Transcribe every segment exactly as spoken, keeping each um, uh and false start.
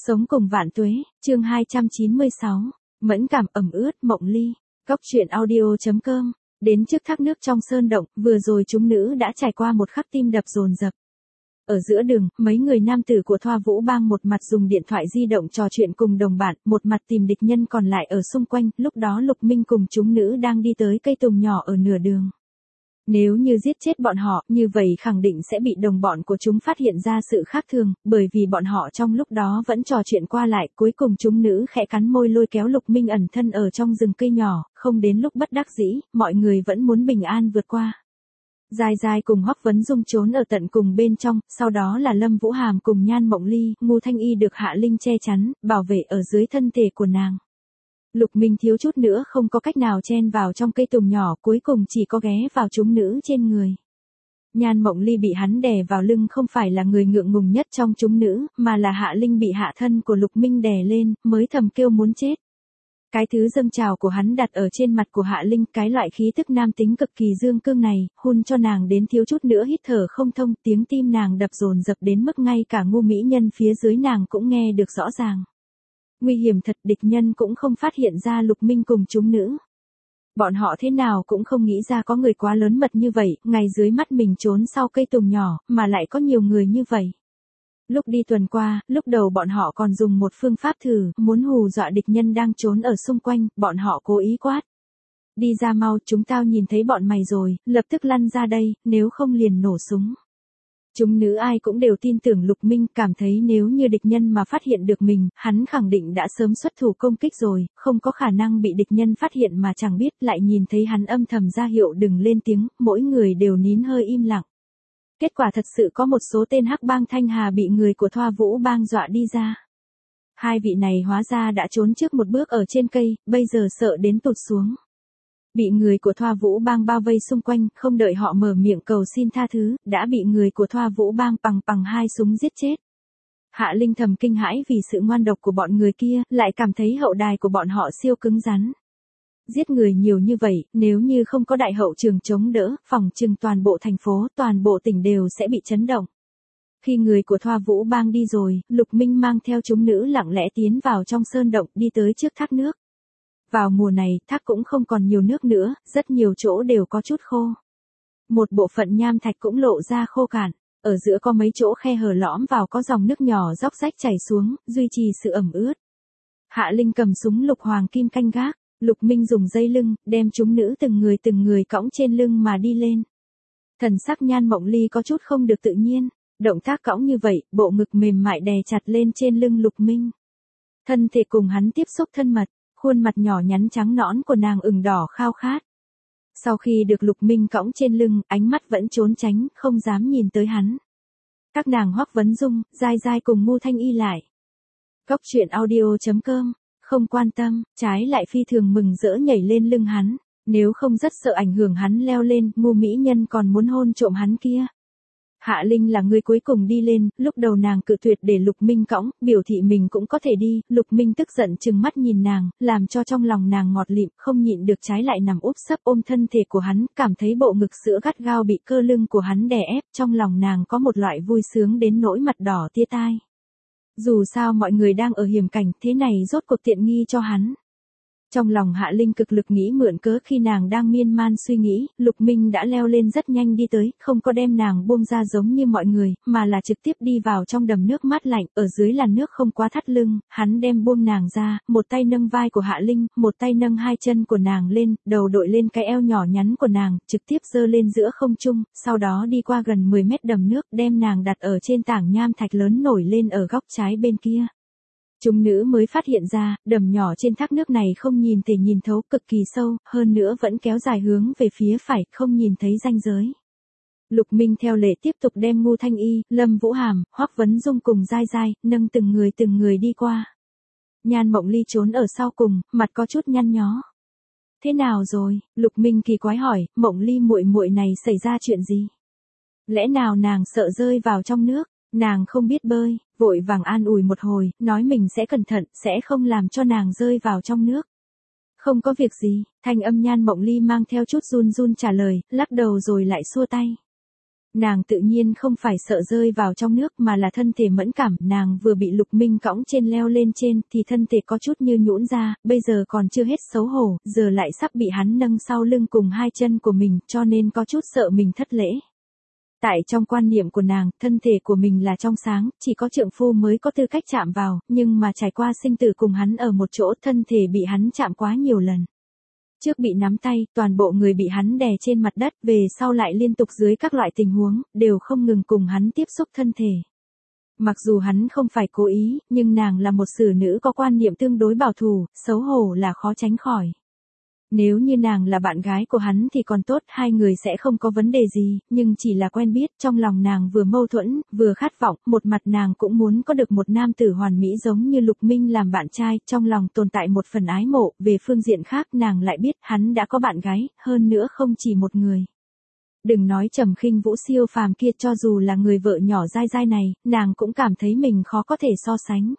Sống cùng vạn tuế, chương hai trăm chín mươi sáu, mẫn cảm ẩm ướt Mộng Ly, góc truyện audio chấm com. Đến trước thác nước trong sơn động, vừa rồi chúng nữ đã trải qua một khắc tim đập dồn dập. Ở giữa đường, mấy người nam tử của Thoa Vũ Bang một mặt dùng điện thoại di động trò chuyện cùng đồng bạn, một mặt tìm địch nhân còn lại ở xung quanh, lúc đó Lục Minh cùng chúng nữ đang đi tới cây tùng nhỏ ở nửa đường. Nếu như giết chết bọn họ, như vậy khẳng định sẽ bị đồng bọn của chúng phát hiện ra sự khác thường, bởi vì bọn họ trong lúc đó vẫn trò chuyện qua lại, cuối cùng chúng nữ khẽ cắn môi lôi kéo Lục Minh ẩn thân ở trong rừng cây nhỏ, không đến lúc bất đắc dĩ, mọi người vẫn muốn bình an vượt qua. Dài dài cùng Hoắc Vấn Dung trốn ở tận cùng bên trong, sau đó là Lâm Vũ Hàm cùng Nhan Mộng Ly, Ngô Thanh Y được Hạ Linh che chắn, bảo vệ ở dưới thân thể của nàng. Lục Minh thiếu chút nữa không có cách nào chen vào trong cây tùng nhỏ, cuối cùng chỉ có ghé vào chúng nữ trên người. Nhan Mộng Ly bị hắn đè vào lưng không phải là người ngượng ngùng nhất trong chúng nữ, mà là Hạ Linh bị hạ thân của Lục Minh đè lên, mới thầm kêu muốn chết. Cái thứ dâng trào của hắn đặt ở trên mặt của Hạ Linh, cái loại khí tức nam tính cực kỳ dương cương này, hun cho nàng đến thiếu chút nữa hít thở không thông, tiếng tim nàng đập dồn dập đến mức ngay cả ngu mỹ nhân phía dưới nàng cũng nghe được rõ ràng. Nguy hiểm thật, địch nhân cũng không phát hiện ra Lục Minh cùng chúng nữ. Bọn họ thế nào cũng không nghĩ ra có người quá lớn mật như vậy, ngay dưới mắt mình trốn sau cây tùng nhỏ, mà lại có nhiều người như vậy. Lúc đi tuần qua, lúc đầu bọn họ còn dùng một phương pháp thử, muốn hù dọa địch nhân đang trốn ở xung quanh, bọn họ cố ý quát. Đi ra mau, chúng tao nhìn thấy bọn mày rồi, lập tức lăn ra đây, nếu không liền nổ súng. Chúng nữ ai cũng đều tin tưởng Lục Minh, cảm thấy nếu như địch nhân mà phát hiện được mình, hắn khẳng định đã sớm xuất thủ công kích rồi, không có khả năng bị địch nhân phát hiện mà chẳng biết, lại nhìn thấy hắn âm thầm ra hiệu đừng lên tiếng, mỗi người đều nín hơi im lặng. Kết quả thật sự có một số tên hắc bang Thanh Hà bị người của Thoa Vũ Bang dọa đi ra. Hai vị này hóa ra đã trốn trước một bước ở trên cây, bây giờ sợ đến tụt xuống. Bị người của Thoa Vũ Bang bao vây xung quanh, không đợi họ mở miệng cầu xin tha thứ, đã bị người của Thoa Vũ Bang bằng bằng hai súng giết chết. Hạ Linh thầm kinh hãi vì sự ngoan độc của bọn người kia, lại cảm thấy hậu đài của bọn họ siêu cứng rắn. Giết người nhiều như vậy, nếu như không có đại hậu trường chống đỡ, phòng trừng toàn bộ thành phố, toàn bộ tỉnh đều sẽ bị chấn động. Khi người của Thoa Vũ Bang đi rồi, Lục Minh mang theo chúng nữ lặng lẽ tiến vào trong sơn động, đi tới trước thác nước. Vào mùa này, thác cũng không còn nhiều nước nữa, rất nhiều chỗ đều có chút khô. Một bộ phận nham thạch cũng lộ ra khô cạn, ở giữa có mấy chỗ khe hở lõm vào có dòng nước nhỏ róc rách chảy xuống, duy trì sự ẩm ướt. Hạ Linh cầm súng lục hoàng kim canh gác, Lục Minh dùng dây lưng, đem chúng nữ từng người từng người cõng trên lưng mà đi lên. Thần sắc Nhan Mộng Ly có chút không được tự nhiên, động tác cõng như vậy, bộ ngực mềm mại đè chặt lên trên lưng Lục Minh. Thân thể cùng hắn tiếp xúc thân mật, khuôn mặt nhỏ nhắn trắng nõn của nàng ửng đỏ khao khát. Sau khi được Lục Minh cõng trên lưng, ánh mắt vẫn trốn tránh, không dám nhìn tới hắn. Các nàng Hoắc Vấn Dung, Giai Giai cùng Ngô Thanh Y lại. Góc truyện audio chấm com, không quan tâm, trái lại phi thường mừng rỡ nhảy lên lưng hắn, nếu không rất sợ ảnh hưởng hắn leo lên, ngu mỹ nhân còn muốn hôn trộm hắn kia. Hạ Linh là người cuối cùng đi lên, lúc đầu nàng cự tuyệt để Lục Minh cõng, biểu thị mình cũng có thể đi, Lục Minh tức giận trừng mắt nhìn nàng, làm cho trong lòng nàng ngọt lịm, không nhịn được trái lại nằm úp sấp ôm thân thể của hắn, cảm thấy bộ ngực sữa gắt gao bị cơ lưng của hắn đè ép, trong lòng nàng có một loại vui sướng đến nỗi mặt đỏ tia tai. Dù sao mọi người đang ở hiểm cảnh, thế này rốt cuộc tiện nghi cho hắn. Trong lòng Hạ Linh cực lực nghĩ mượn cớ khi nàng đang miên man suy nghĩ, Lục Minh đã leo lên rất nhanh đi tới, không có đem nàng buông ra giống như mọi người, mà là trực tiếp đi vào trong đầm nước mát lạnh, ở dưới làn nước không quá thắt lưng, hắn đem buông nàng ra, một tay nâng vai của Hạ Linh, một tay nâng hai chân của nàng lên, đầu đội lên cái eo nhỏ nhắn của nàng, trực tiếp giơ lên giữa không trung, sau đó đi qua gần mười mét đầm nước, đem nàng đặt ở trên tảng nham thạch lớn nổi lên ở góc trái bên kia. Chúng nữ mới phát hiện ra, đầm nhỏ trên thác nước này không nhìn thể nhìn thấu, cực kỳ sâu, hơn nữa vẫn kéo dài hướng về phía phải, không nhìn thấy ranh giới. Lục Minh theo lệ tiếp tục đem Ngô Thanh Y, Lâm Vũ Hàm, Hoắc Vấn Dung cùng Giai Giai, nâng từng người từng người đi qua. Nhan Mộng Ly trốn ở sau cùng, mặt có chút nhăn nhó. Thế nào rồi? Lục Minh kỳ quái hỏi, Mộng Ly muội muội này xảy ra chuyện gì? Lẽ nào nàng sợ rơi vào trong nước? Nàng không biết bơi, vội vàng an ủi một hồi, nói mình sẽ cẩn thận, sẽ không làm cho nàng rơi vào trong nước. Không có việc gì, thanh âm Nhan Mộng Ly mang theo chút run run trả lời, lắc đầu rồi lại xua tay. Nàng tự nhiên không phải sợ rơi vào trong nước mà là thân thể mẫn cảm, nàng vừa bị Lục Minh cõng trên leo lên trên thì thân thể có chút như nhũn ra, bây giờ còn chưa hết xấu hổ, giờ lại sắp bị hắn nâng sau lưng cùng hai chân của mình, cho nên có chút sợ mình thất lễ. Tại trong quan niệm của nàng, thân thể của mình là trong sáng, chỉ có trượng phu mới có tư cách chạm vào, nhưng mà trải qua sinh tử cùng hắn ở một chỗ, thân thể bị hắn chạm quá nhiều lần. Trước bị nắm tay, toàn bộ người bị hắn đè trên mặt đất, về sau lại liên tục dưới các loại tình huống, đều không ngừng cùng hắn tiếp xúc thân thể. Mặc dù hắn không phải cố ý, nhưng nàng là một xử nữ có quan niệm tương đối bảo thủ, xấu hổ là khó tránh khỏi. Nếu như nàng là bạn gái của hắn thì còn tốt, hai người sẽ không có vấn đề gì, nhưng chỉ là quen biết, trong lòng nàng vừa mâu thuẫn, vừa khát vọng, một mặt nàng cũng muốn có được một nam tử hoàn mỹ giống như Lục Minh làm bạn trai, trong lòng tồn tại một phần ái mộ, về phương diện khác nàng lại biết hắn đã có bạn gái, hơn nữa không chỉ một người. Đừng nói Trầm Khinh Vũ siêu phàm kia, cho dù là người vợ nhỏ dai dai này, nàng cũng cảm thấy mình khó có thể so sánh.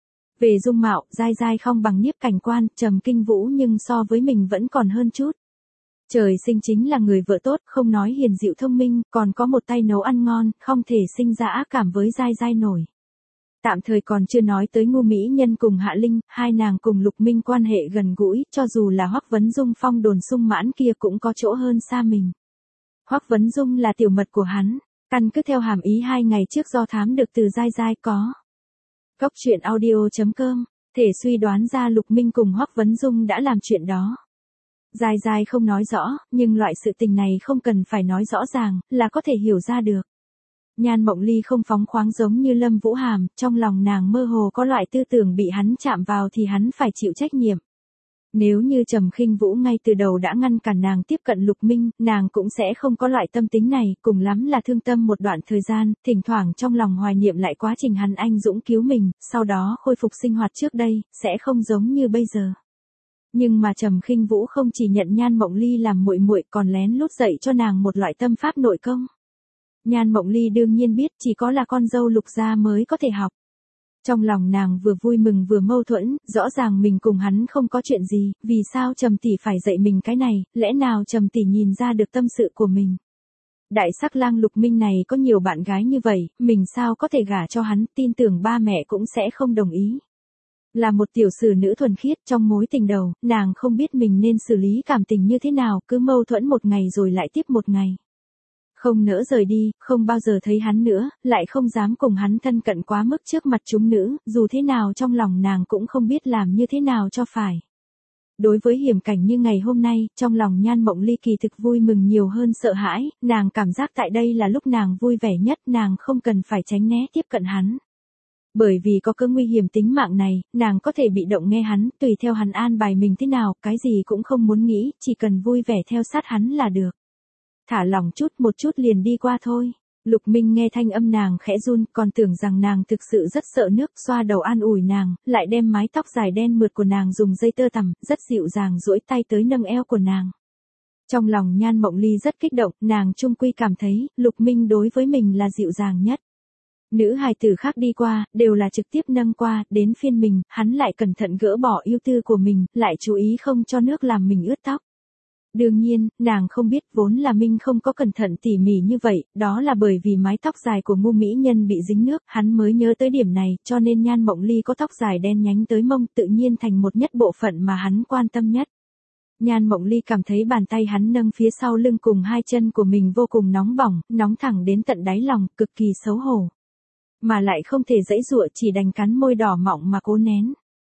Về dung mạo, dai dai không bằng Nhiếp Cảnh Quan, Trầm Kinh Vũ nhưng so với mình vẫn còn hơn chút. Trời sinh chính là người vợ tốt, không nói hiền dịu thông minh, còn có một tay nấu ăn ngon, không thể sinh ra ác cảm với dai dai nổi. Tạm thời còn chưa nói tới ngu mỹ nhân cùng Hạ Linh, hai nàng cùng Lục Minh quan hệ gần gũi, cho dù là Hoắc Vấn Dung phong đồn sung mãn kia cũng có chỗ hơn xa mình. Hoắc Vấn Dung là tiểu mật của hắn, căn cứ theo hàm ý hai ngày trước do thám được từ dai dai có. Góc truyện audio chấm com, thể suy đoán ra Lục Minh cùng Hoắc Vấn Dung đã làm chuyện đó. Dai dai không nói rõ, nhưng loại sự tình này không cần phải nói rõ ràng, là có thể hiểu ra được. Nhan Mộng Ly không phóng khoáng giống như Lâm Vũ Hàm, trong lòng nàng mơ hồ có loại tư tưởng bị hắn chạm vào thì hắn phải chịu trách nhiệm. Nếu như Trầm Khinh Vũ ngay từ đầu đã ngăn cản nàng tiếp cận Lục Minh, nàng cũng sẽ không có loại tâm tính này, cùng lắm là thương tâm một đoạn thời gian, thỉnh thoảng trong lòng hoài niệm lại quá trình hắn anh dũng cứu mình, sau đó khôi phục sinh hoạt trước đây, sẽ không giống như bây giờ. Nhưng mà Trầm Khinh Vũ không chỉ nhận Nhan Mộng Ly làm muội muội, còn lén lút dạy cho nàng một loại tâm pháp nội công. Nhan Mộng Ly đương nhiên biết chỉ có là con dâu Lục gia mới có thể học. Trong lòng nàng vừa vui mừng vừa mâu thuẫn, rõ ràng mình cùng hắn không có chuyện gì, vì sao Trầm tỷ phải dạy mình cái này, lẽ nào Trầm tỷ nhìn ra được tâm sự của mình. Đại sắc lang Lục Minh này có nhiều bạn gái như vậy, mình sao có thể gả cho hắn, tin tưởng ba mẹ cũng sẽ không đồng ý. Là một tiểu sử nữ thuần khiết trong mối tình đầu, nàng không biết mình nên xử lý cảm tình như thế nào, cứ mâu thuẫn một ngày rồi lại tiếp một ngày. Không nỡ rời đi, không bao giờ thấy hắn nữa, lại không dám cùng hắn thân cận quá mức trước mặt chúng nữ, dù thế nào trong lòng nàng cũng không biết làm như thế nào cho phải. Đối với hiểm cảnh như ngày hôm nay, trong lòng Nhan Mộng Ly kỳ thực vui mừng nhiều hơn sợ hãi, nàng cảm giác tại đây là lúc nàng vui vẻ nhất, nàng không cần phải tránh né tiếp cận hắn. Bởi vì có cơ nguy hiểm tính mạng này, nàng có thể bị động nghe hắn, tùy theo hắn an bài mình thế nào, cái gì cũng không muốn nghĩ, chỉ cần vui vẻ theo sát hắn là được. Thả lỏng chút một chút liền đi qua thôi. Lục Minh nghe thanh âm nàng khẽ run, còn tưởng rằng nàng thực sự rất sợ nước, xoa đầu an ủi nàng, lại đem mái tóc dài đen mượt của nàng dùng dây tơ tằm, rất dịu dàng duỗi tay tới nâng eo của nàng. Trong lòng Nhan Mộng Ly rất kích động, nàng chung quy cảm thấy, Lục Minh đối với mình là dịu dàng nhất. Nữ hài tử khác đi qua, đều là trực tiếp nâng qua, đến phiên mình, hắn lại cẩn thận gỡ bỏ ưu tư của mình, lại chú ý không cho nước làm mình ướt tóc. Đương nhiên, nàng không biết vốn là Minh không có cẩn thận tỉ mỉ như vậy, đó là bởi vì mái tóc dài của ngu mỹ nhân bị dính nước, hắn mới nhớ tới điểm này, cho nên Nhan Mộng Ly có tóc dài đen nhánh tới mông, tự nhiên thành một nhất bộ phận mà hắn quan tâm nhất. Nhan Mộng Ly cảm thấy bàn tay hắn nâng phía sau lưng cùng hai chân của mình vô cùng nóng bỏng, nóng thẳng đến tận đáy lòng, cực kỳ xấu hổ. Mà lại không thể giãy giụa, chỉ đành cắn môi đỏ mọng mà cố nén.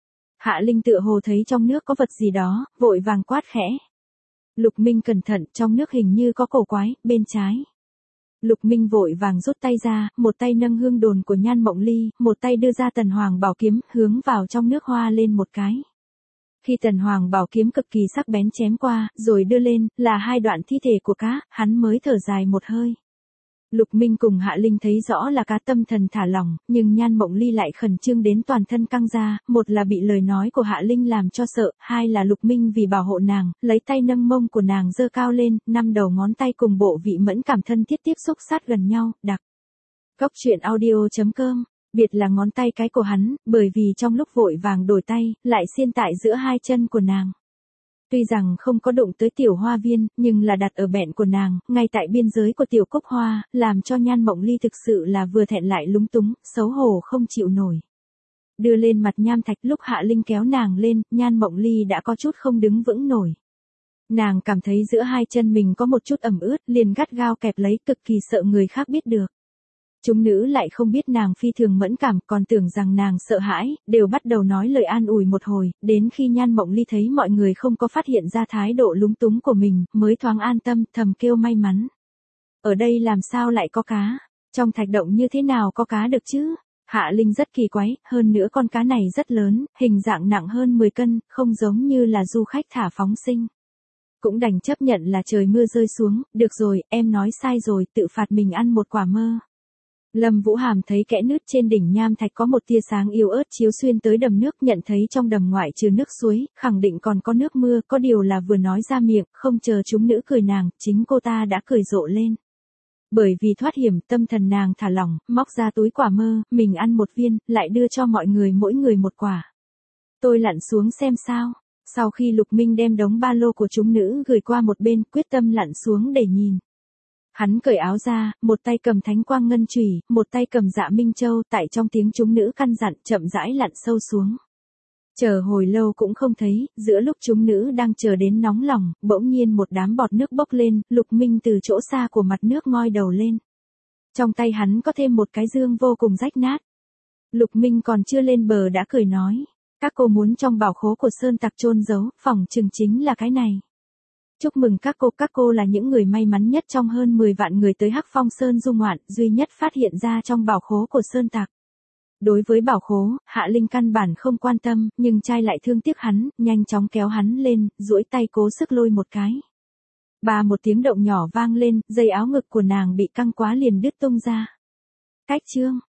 Hạ Linh tựa hồ thấy trong nước có vật gì đó, vội vàng quát khẽ. Lục Minh cẩn thận, trong nước hình như có cổ quái, bên trái. Lục Minh vội vàng rút tay ra, một tay nâng hương đồn của Nhan Mộng Ly, một tay đưa ra Tần Hoàng bảo kiếm, hướng vào trong nước hoa lên một cái. Khi Tần Hoàng bảo kiếm cực kỳ sắc bén chém qua, rồi đưa lên, là hai đoạn thi thể của cá, hắn mới thở dài một hơi. Lục Minh cùng Hạ Linh thấy rõ là cá, tâm thần thả lỏng, nhưng Nhan Mộng Ly lại khẩn trương đến toàn thân căng ra, một là bị lời nói của Hạ Linh làm cho sợ, hai là Lục Minh vì bảo hộ nàng, lấy tay nâng mông của nàng giơ cao lên, năm đầu ngón tay cùng bộ vị mẫn cảm thân thiết tiếp xúc sát gần nhau, đặc. Góc truyện audio chấm com, biệt là ngón tay cái của hắn, bởi vì trong lúc vội vàng đổi tay, lại xiên tại giữa hai chân của nàng. Tuy rằng không có đụng tới tiểu hoa viên, nhưng là đặt ở bẹn của nàng, ngay tại biên giới của tiểu cúc hoa, làm cho Nhan Mộng Ly thực sự là vừa thẹn lại lúng túng, xấu hổ không chịu nổi. Đưa lên mặt nham thạch, lúc Hạ Linh kéo nàng lên, Nhan Mộng Ly đã có chút không đứng vững nổi. Nàng cảm thấy giữa hai chân mình có một chút ẩm ướt, liền gắt gao kẹp lấy, cực kỳ sợ người khác biết được. Chúng nữ lại không biết nàng phi thường mẫn cảm, còn tưởng rằng nàng sợ hãi, đều bắt đầu nói lời an ủi một hồi, đến khi Nhan Mộng Ly thấy mọi người không có phát hiện ra thái độ lúng túng của mình, mới thoáng an tâm, thầm kêu may mắn. Ở đây làm sao lại có cá? Trong thạch động như thế nào có cá được chứ? Hạ Linh rất kỳ quái, hơn nữa con cá này rất lớn, hình dạng nặng hơn mười cân, không giống như là du khách thả phóng sinh. Cũng đành chấp nhận là trời mưa rơi xuống, được rồi, em nói sai rồi, tự phạt mình ăn một quả mơ. Lâm Vũ Hàm thấy kẽ nứt trên đỉnh nham thạch có một tia sáng yếu ớt chiếu xuyên tới đầm nước, nhận thấy trong đầm ngoại trừ nước suối, khẳng định còn có nước mưa, có điều là vừa nói ra miệng, không chờ chúng nữ cười nàng, chính cô ta đã cười rộ lên. Bởi vì thoát hiểm, tâm thần nàng thả lỏng, móc ra túi quả mơ, mình ăn một viên, lại đưa cho mọi người mỗi người một quả. Tôi lặn xuống xem sao. Sau khi Lục Minh đem đống ba lô của chúng nữ gửi qua một bên, quyết tâm lặn xuống để nhìn. Hắn cởi áo ra, một tay cầm thánh quang ngân chùy, một tay cầm dạ minh châu, tại trong tiếng chúng nữ căn dặn, chậm rãi lặn sâu xuống. Chờ hồi lâu cũng không thấy, giữa lúc chúng nữ đang chờ đến nóng lòng, bỗng nhiên một đám bọt nước bốc lên, Lục Minh từ chỗ xa của mặt nước ngoi đầu lên. Trong tay hắn có thêm một cái dương vô cùng rách nát. Lục Minh còn chưa lên bờ đã cười nói, các cô muốn trong bảo khố của Sơn Tặc chôn giấu, phỏng chừng chính là cái này. Chúc mừng các cô, các cô là những người may mắn nhất trong hơn mười vạn người tới Hắc Phong Sơn du ngoạn, duy nhất phát hiện ra trong bảo khố của Sơn Tặc. Đối với bảo khố, Hạ Linh căn bản không quan tâm, nhưng trai lại thương tiếc hắn, nhanh chóng kéo hắn lên, duỗi tay cố sức lôi một cái. Bà một tiếng động nhỏ vang lên, dây áo ngực của nàng bị căng quá liền đứt tung ra. Cách chương